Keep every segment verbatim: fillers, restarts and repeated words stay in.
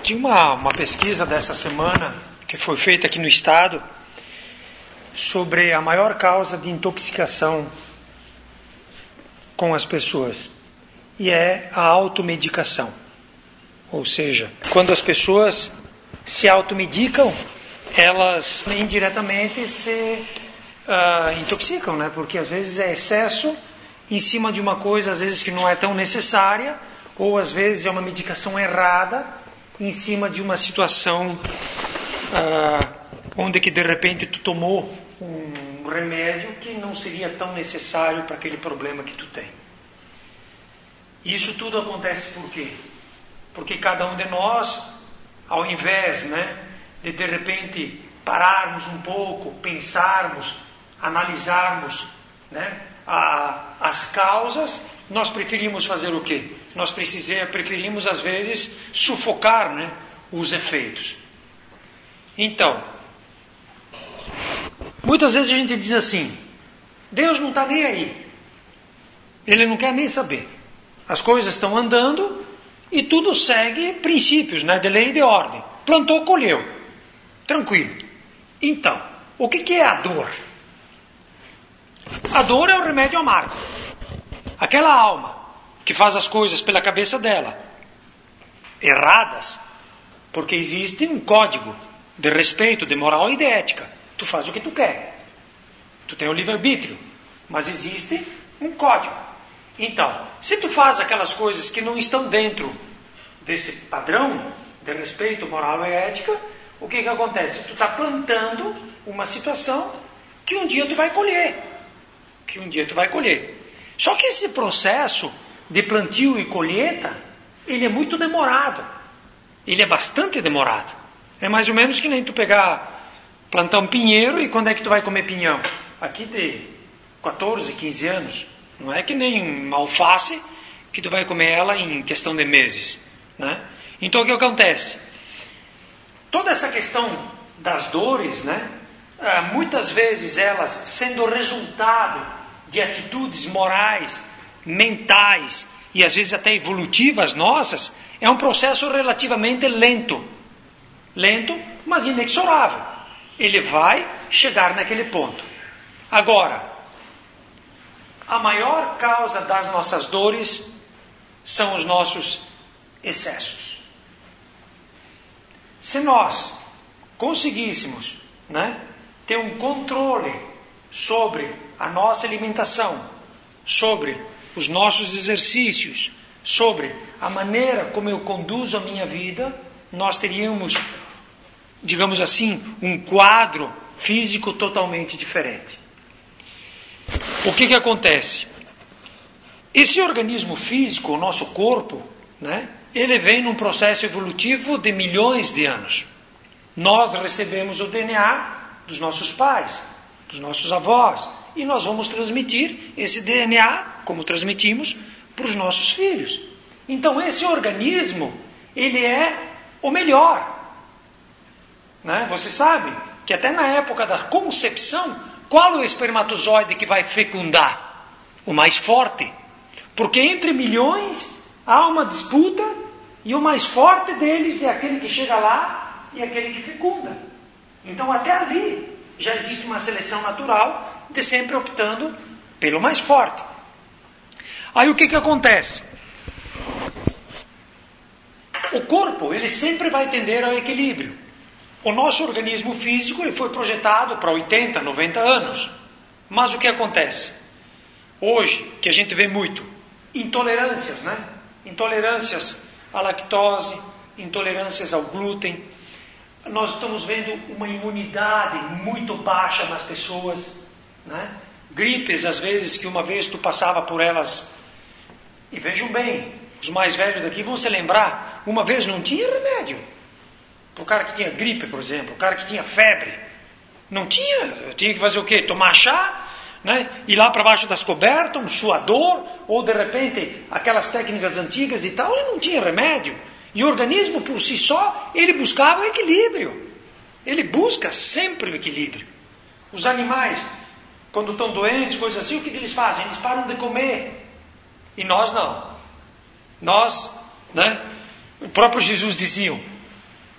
Tinha uma, uma pesquisa dessa semana que foi feita aqui no estado sobre a maior causa de intoxicação com as pessoas, e é a automedicação. Ou seja, quando as pessoas se automedicam, elas indiretamente se uh, intoxicam, né? Porque às vezes é excesso em cima de uma coisa, às vezes que não é tão necessária, ou às vezes é uma medicação errada em cima de uma situação uh, onde que de repente tu tomou um remédio que não seria tão necessário para aquele problema que tu tem. Isso tudo acontece por quê? Porque cada um de nós, ao invés, né, de de repente pararmos um pouco, pensarmos, analisarmos, né, a, as causas, nós preferimos fazer o quê? Nós preferimos às vezes sufocar, né, os efeitos. Então, muitas vezes a gente diz assim: Deus não está nem aí, Ele não quer nem saber. As coisas estão andando e tudo segue princípios, né, de lei e de ordem. Plantou, colheu. Tranquilo. Então, o que, que é a dor? A dor é o remédio amargo. Aquela alma que faz as coisas pela cabeça dela, erradas, porque existe um código de respeito, de moral e de ética. Tu faz o que tu quer. Tu tem o livre-arbítrio. Mas existe um código. Então, se tu faz aquelas coisas que não estão dentro desse padrão de respeito, moral e ética, o que que acontece? Tu está plantando uma situação que um dia tu vai colher. Que um dia tu vai colher. Só que esse processo de plantio e colheita, ele é muito demorado. Ele é bastante demorado. É mais ou menos que nem tu pegar, plantar um pinheiro, e quando é que tu vai comer pinhão? Aqui de quatorze, quinze anos. Não é que nem uma alface que tu vai comer ela em questão de meses, né? Então o que acontece? Toda essa questão das dores, né? Muitas vezes elas sendo resultado de atitudes morais, mentais e às vezes até evolutivas nossas, é um processo relativamente lento. Lento, mas inexorável. Ele vai chegar naquele ponto. Agora, a maior causa das nossas dores são os nossos excessos. Se nós conseguíssemos, né, ter um controle sobre a nossa alimentação, sobre os nossos exercícios, sobre a maneira como eu conduzo a minha vida, nós teríamos, digamos assim, um quadro físico totalmente diferente. O que que acontece? Esse organismo físico, o nosso corpo, né, ele vem num processo evolutivo de milhões de anos. Nós recebemos o D N A dos nossos pais, dos nossos avós, e nós vamos transmitir esse D N A, como transmitimos, para os nossos filhos. Então esse organismo, ele é o melhor. Né? Você sabe que até na época da concepção, qual é o espermatozoide que vai fecundar? O mais forte. Porque entre milhões há uma disputa e o mais forte deles é aquele que chega lá e aquele que fecunda. Então até ali já existe uma seleção natural de sempre optando pelo mais forte. Aí o que que acontece? O corpo, ele sempre vai tender ao equilíbrio. O nosso organismo físico, ele foi projetado para oitenta, noventa anos. Mas o que acontece? Hoje, que a gente vê muito, intolerâncias, né? Intolerâncias à lactose, intolerâncias ao glúten. Nós estamos vendo uma imunidade muito baixa nas pessoas, né? Gripes, às vezes, que uma vez tu passava por elas. E vejam bem, os mais velhos daqui vão se lembrar, uma vez não tinha remédio. O cara que tinha gripe, por exemplo, o cara que tinha febre, não tinha, tinha que fazer o quê? Tomar chá, né? Ir lá para baixo das cobertas, um suador, ou de repente aquelas técnicas antigas e tal, ele não tinha remédio. E o organismo por si só, ele buscava o equilíbrio. Ele busca sempre o equilíbrio. Os animais, quando estão doentes, coisas assim, o que eles fazem? Eles param de comer. E nós não. Nós, né? O próprio Jesus dizia,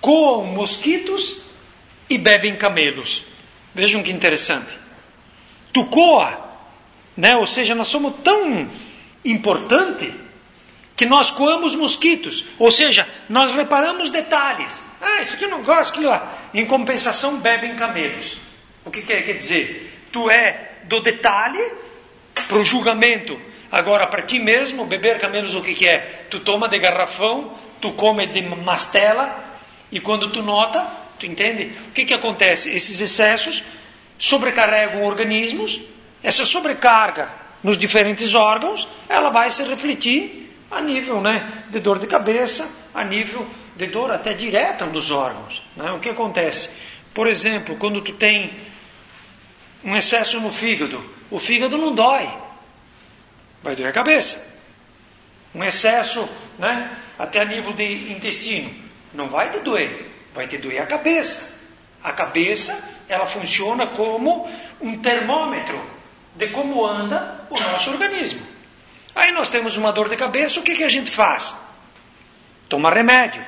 coam mosquitos e bebem camelos. Vejam que interessante. Tu coa, né? Ou seja, nós somos tão importantes que nós coamos mosquitos. Ou seja, nós reparamos detalhes. Ah, isso aqui eu não gosto, aquilo lá. Em compensação, bebem camelos. O que quer, quer dizer? Tu é do detalhe para o julgamento. Agora, para ti mesmo, beber camelos, o que, que é? Tu toma de garrafão, tu come de mastela, e quando tu nota, tu entende? O que, que acontece? Esses excessos sobrecarregam organismos, essa sobrecarga nos diferentes órgãos, ela vai se refletir a nível, né, de dor de cabeça, a nível de dor até direta nos órgãos. Né? O que acontece? Por exemplo, quando tu tem um excesso no fígado, o fígado não dói, vai doer a cabeça. Um excesso, né, até a nível de intestino, não vai te doer, vai te doer a cabeça. A cabeça, ela funciona como um termômetro de como anda o nosso organismo. Aí nós temos uma dor de cabeça, o que, que a gente faz? Toma remédio.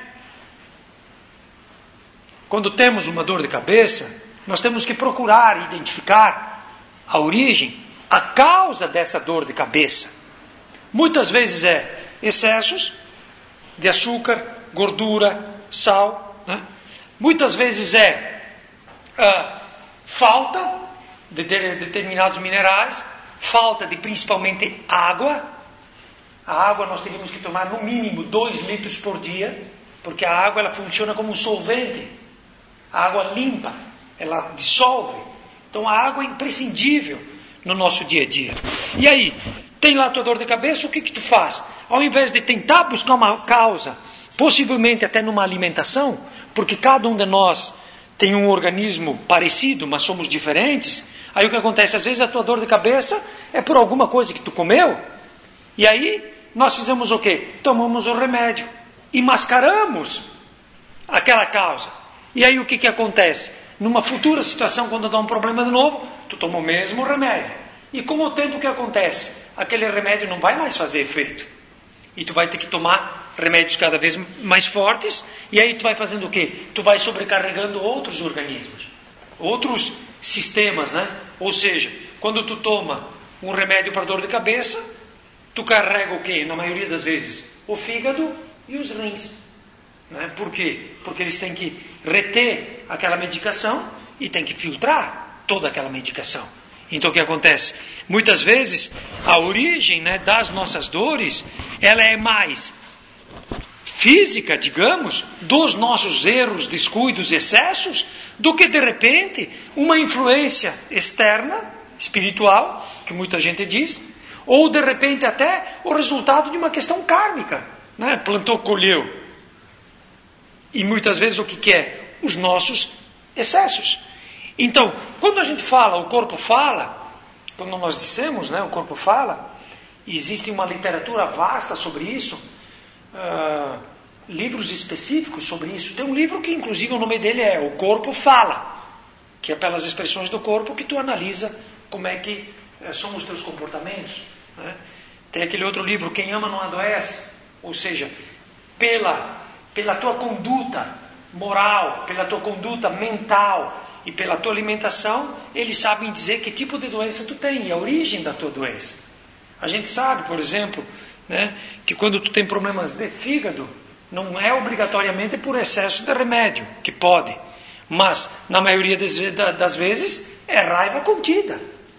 Quando temos uma dor de cabeça, nós temos que procurar identificar a origem, a causa dessa dor de cabeça. Muitas vezes é excessos de açúcar, gordura, sal. Né? Muitas vezes é ah, falta de, de determinados minerais, falta de principalmente água. A água nós teríamos que tomar no mínimo dois litros por dia, porque a água ela funciona como um solvente. A água limpa, ela dissolve. Então a água é imprescindível no nosso dia a dia. E aí, tem lá a tua dor de cabeça, o que que tu faz? Ao invés de tentar buscar uma causa, possivelmente até numa alimentação, porque cada um de nós tem um organismo parecido, mas somos diferentes, aí o que acontece? Às vezes a tua dor de cabeça é por alguma coisa que tu comeu, e aí nós fizemos o quê? Tomamos o remédio e mascaramos aquela causa. E aí o que que acontece? Numa futura situação, quando dá um problema de novo, tu toma o mesmo remédio. E com o tempo o que acontece? Aquele remédio não vai mais fazer efeito. E tu vai ter que tomar remédios cada vez mais fortes, e aí tu vai fazendo o quê? Tu vai sobrecarregando outros organismos, outros sistemas, né? Ou seja, quando tu toma um remédio para dor de cabeça, tu carrega o quê? Na maioria das vezes, o fígado e os rins. Né? Por quê? Porque eles têm que reter aquela medicação e têm que filtrar toda aquela medicação. Então o que acontece? Muitas vezes a origem, né, das nossas dores, ela é mais física, digamos, dos nossos erros, descuidos, excessos, do que de repente uma influência externa, espiritual, que muita gente diz, ou de repente até o resultado de uma questão kármica, né? Plantou, colheu. E muitas vezes o que, que é? Os nossos excessos. Então, quando a gente fala, o corpo fala, quando nós dissemos, né, o corpo fala, e existe uma literatura vasta sobre isso, uh, livros específicos sobre isso. Tem um livro que, inclusive, o nome dele é O Corpo Fala, que é pelas expressões do corpo que tu analisa como é que uh, são os teus comportamentos. Né? Tem aquele outro livro, Quem Ama Não Adoece, ou seja, pela, pela tua conduta moral, pela tua conduta mental, e pela tua alimentação, eles sabem dizer que tipo de doença tu tem e a origem da tua doença. A gente sabe, por exemplo, né, que quando tu tem problemas de fígado, não é obrigatoriamente por excesso de remédio, que pode, mas na maioria das, das vezes é raiva contida.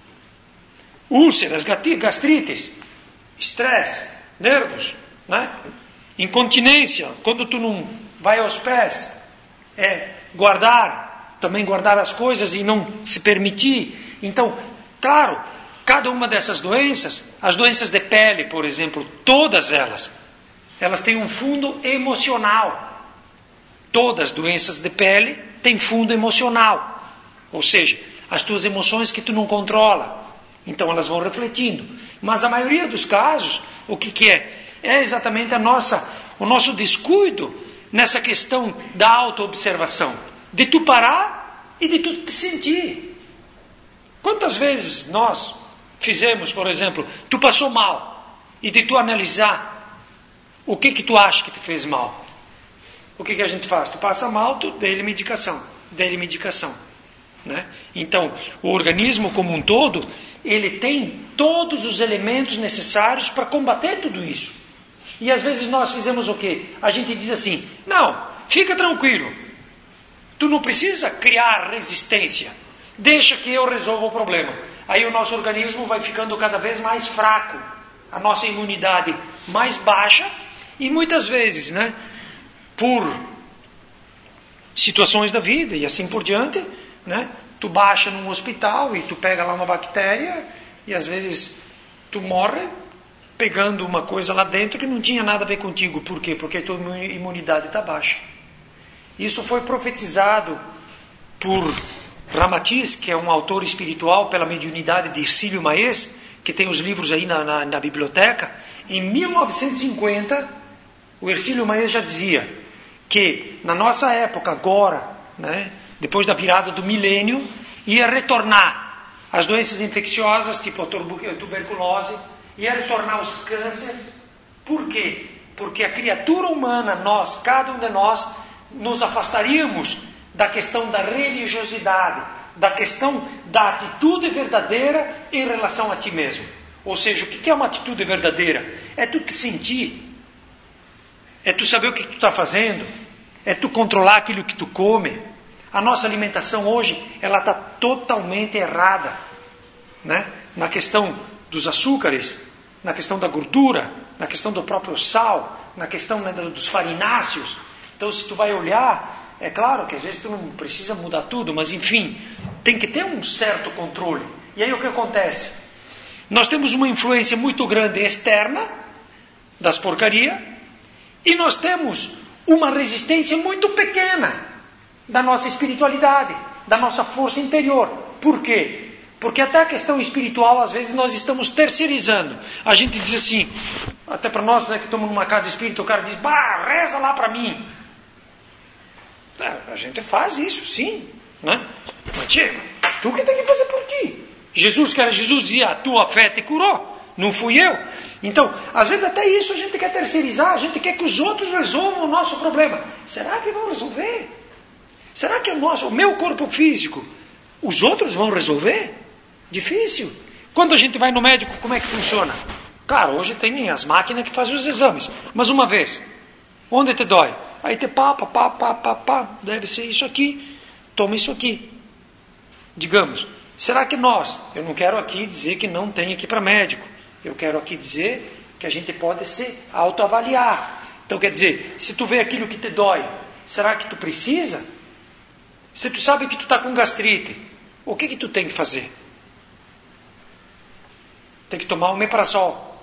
Úlceras, gastrites, estresse, nervos, né? Incontinência, quando tu não vai aos pés, é guardar, também guardar as coisas e não se permitir. Então, claro, cada uma dessas doenças, as doenças de pele, por exemplo, todas elas, elas têm um fundo emocional. Todas as doenças de pele têm fundo emocional. Ou seja, as tuas emoções que tu não controla. Então elas vão refletindo. Mas a maioria dos casos, o que, que é? É exatamente a nossa, o nosso descuido nessa questão da autoobservação. De tu parar e de tu te sentir. Quantas vezes nós fizemos, por exemplo, tu passou mal, e de tu analisar o que que tu acha que te fez mal. o que, que a gente faz? Tu passa mal, tu dê-lhe medicação, dê-lhe medicação. Né? Então, o organismo como um todo, ele tem todos os elementos necessários para combater tudo isso. E às vezes nós fizemos o quê? A gente diz assim, não, fica tranquilo, tu não precisa criar resistência, deixa que eu resolva o problema. Aí o nosso organismo vai ficando cada vez mais fraco, a nossa imunidade mais baixa, e muitas vezes, né, por situações da vida e assim por diante, né, tu baixa num hospital e tu pega lá uma bactéria e às vezes tu morre pegando uma coisa lá dentro que não tinha nada a ver contigo. Por quê? Porque a tua imunidade está baixa. Isso foi profetizado por Ramatiz, que é um autor espiritual pela mediunidade de Ercílio Maes, que tem os livros aí na, na, na biblioteca. Em mil novecentos e cinquenta, o Ercílio Maes já dizia que na nossa época agora, né, depois da virada do milênio, ia retornar as doenças infecciosas, tipo a tuberculose, ia retornar os cânceres. Por quê? Porque a criatura humana, nós, cada um de nós, nos afastaríamos da questão da religiosidade, da questão da atitude verdadeira em relação a ti mesmo. Ou seja, o que é uma atitude verdadeira? É tu te sentir, é tu saber o que tu está fazendo, é tu controlar aquilo que tu come. A nossa alimentação hoje, ela está totalmente errada, né? Na questão dos açúcares, na questão da gordura, na questão do próprio sal, na questão, né, dos farináceos. Então, se tu vai olhar, é claro que às vezes tu não precisa mudar tudo, mas enfim, tem que ter um certo controle. E aí o que acontece? Nós temos uma influência muito grande externa das porcarias e nós temos uma resistência muito pequena da nossa espiritualidade, da nossa força interior. Por quê? Porque até a questão espiritual, às vezes, nós estamos terceirizando. A gente diz assim, até para nós, né, que estamos numa casa espírita, o cara diz, bah, reza lá para mim. É, a gente faz isso, sim, né? Mas, tchê, tu que tem que fazer por ti. Jesus, que era Jesus, dizia, a tua fé te curou, não fui eu. Então, às vezes até isso a gente quer terceirizar, a gente quer que os outros resolvam o nosso problema. Será que vão resolver? Será que o nosso, o meu corpo físico, os outros vão resolver? Difícil. Quando a gente vai no médico, como é que funciona? Claro, hoje tem as máquinas que fazem os exames. Mas uma vez, onde te dói? Aí te pá, pá, pá, pá, pá, pá, deve ser isso aqui, toma isso aqui. Digamos, será que nós, eu não quero aqui dizer que não tem aqui para médico, eu quero aqui dizer que a gente pode se autoavaliar. Então quer dizer, se tu vê aquilo que te dói, será que tu precisa? Se tu sabe que tu está com gastrite, o que que tu tem que fazer? Tem que tomar um omeprazol.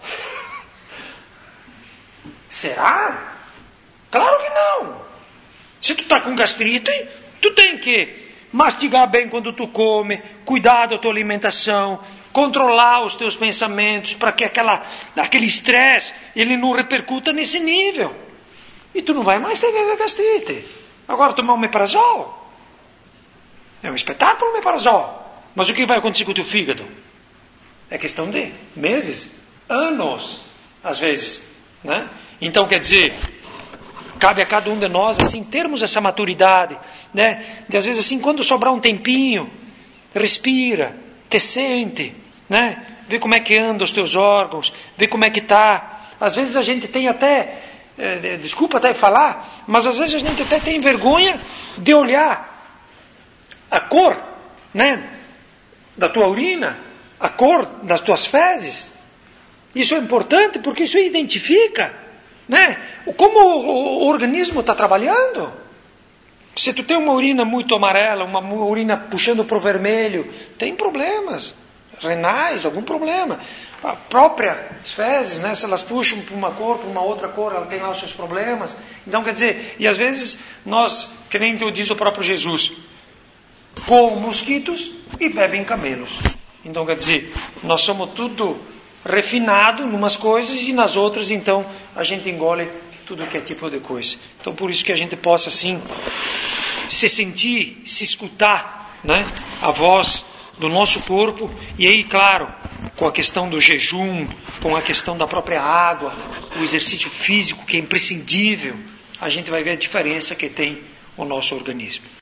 Será? Claro que não. Se tu está com gastrite, tu tem que mastigar bem quando tu come, cuidar da tua alimentação, controlar os teus pensamentos para que aquela, aquele estresse ele não repercuta nesse nível. E tu não vai mais ter gastrite. Agora tomar um omeprazol é um espetáculo, um omeprazol. Mas o que vai acontecer com o teu fígado? É questão de meses, anos, às vezes, né? Então, quer dizer, cabe a cada um de nós, assim, termos essa maturidade, né? De, às vezes, assim, quando sobrar um tempinho, respira, te sente, né? Vê como é que andam os teus órgãos, vê como é que está. Às vezes a gente tem até, é, desculpa até falar, mas às vezes a gente até tem vergonha de olhar a cor, né, da tua urina, a cor das tuas fezes. Isso é importante porque isso identifica, né, como o, o organismo está trabalhando. Se tu tem uma urina muito amarela, uma urina puxando para o vermelho, tem problemas renais, algum problema. A própria fezes, né, se elas puxam para uma cor, para uma outra cor, ela tem lá os seus problemas. Então, quer dizer, e às vezes nós, que nem diz o próprio Jesus, comem mosquitos e bebem camelos. Então, quer dizer, nós somos tudo refinado em umas coisas e nas outras, então, a gente engole tudo que é tipo de coisa. Então, por isso que a gente possa, assim, se sentir, se escutar, né, a voz do nosso corpo. E aí, claro, com a questão do jejum, com a questão da própria água, o exercício físico que é imprescindível, a gente vai ver a diferença que tem o nosso organismo.